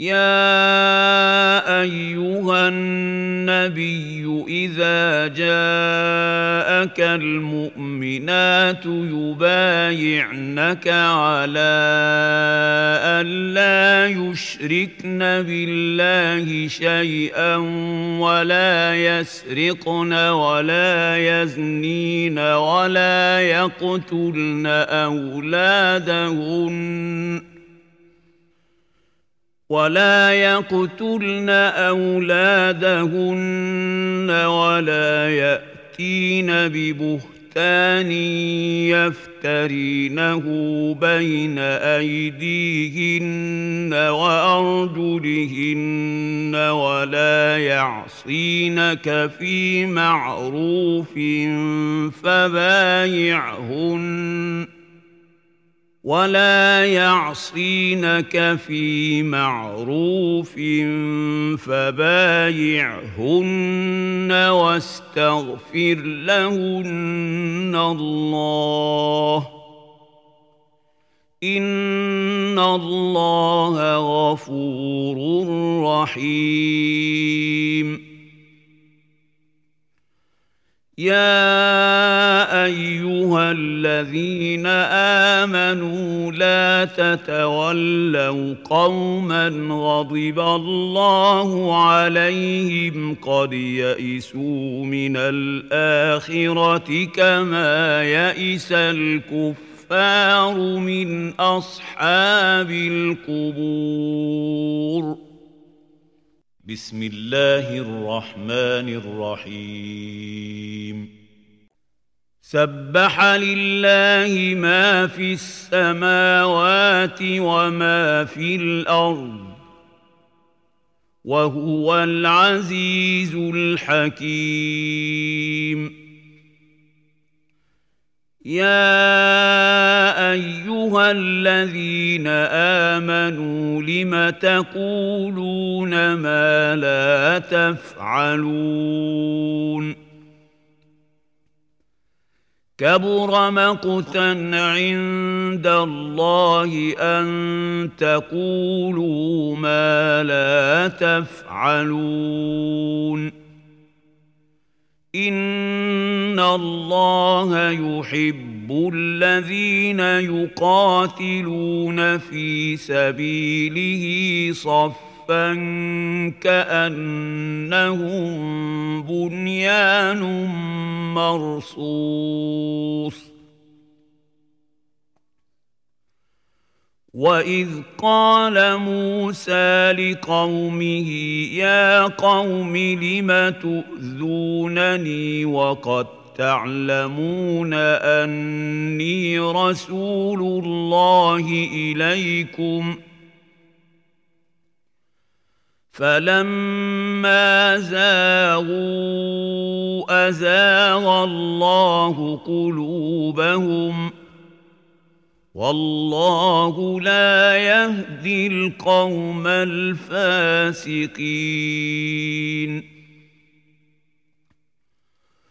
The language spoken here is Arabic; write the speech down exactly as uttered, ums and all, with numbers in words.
يا أيها النبي إذا جاءك المؤمنات يبايعنك على أن لا يشركن بالله شيئا ولا يسرقن ولا يزنين ولا يقتلن أولادهن ولا يقتلن أولادهن ولا يأتين ببهتان يفترينه بين أيديهن وأرجلهن ولا يعصينك في معروف فبايعهن ولا يعصينك في معروف فبايعهن واستغفر لهن الله إن الله غفور رحيم. يا أيها الذين آمنوا لا تتولوا قوما غضب الله عليهم قد يئسوا من الآخرة كما يئس الكفار من أصحاب القبور. بسم الله الرحمن الرحيم. سبح لله ما في السماوات وما في الأرض وهو العزيز الحكيم. يا أيها الذين آمنوا لم تقولون ما لا تفعلون كبر مقتا عند الله أن تقولوا ما لا تفعلون إن الله يحب الذين يقاتلون في سبيله صفا كأنهم بنيان مرصوص. وَإِذْ قَالَ مُوسَى لِقَوْمِهِ يَا قَوْمِ لِمَ تُؤْذُونَنِي وَقَدْ تَعْلَمُونَ أَنِّي رَسُولُ اللَّهِ إِلَيْكُمْ فَلَمَّا زَاغُوا أَزَاغَ اللَّهُ قُلُوبَهُمْ والله لا يهدي القوم الفاسقين.